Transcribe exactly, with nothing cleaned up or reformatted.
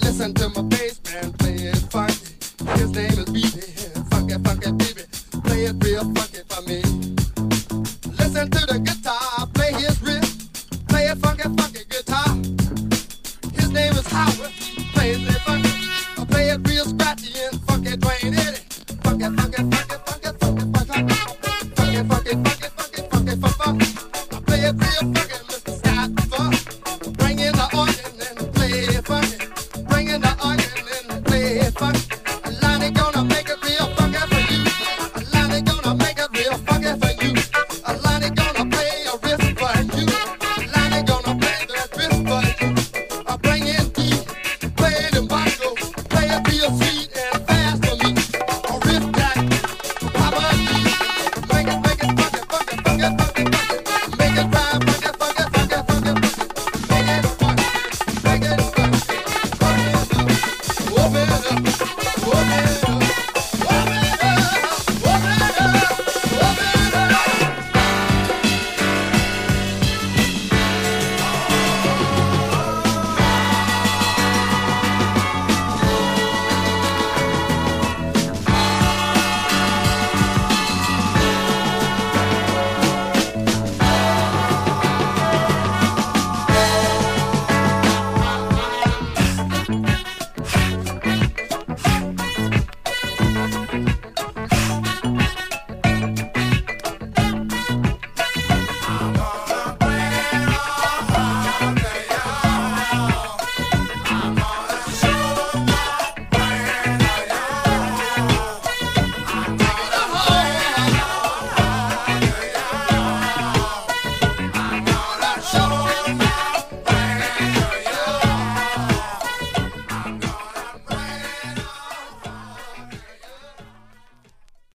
Listen to my bass man play it funky. His name is B B. Funky, funky B B. Play it real funky for me. Listen to the guitar, play his riff. Play it funky, funky guitar. His name is Howard. Plays it funky. I play it real scratchy and funky Dwayne Eddie. Funky, funky, funky, funky, funky, funky, funky, funky, funky, funky, funky, funky. I play it real funky, Mister Scott Funk. Bring in the organ and play it funky. Bring in the organ and play it funky.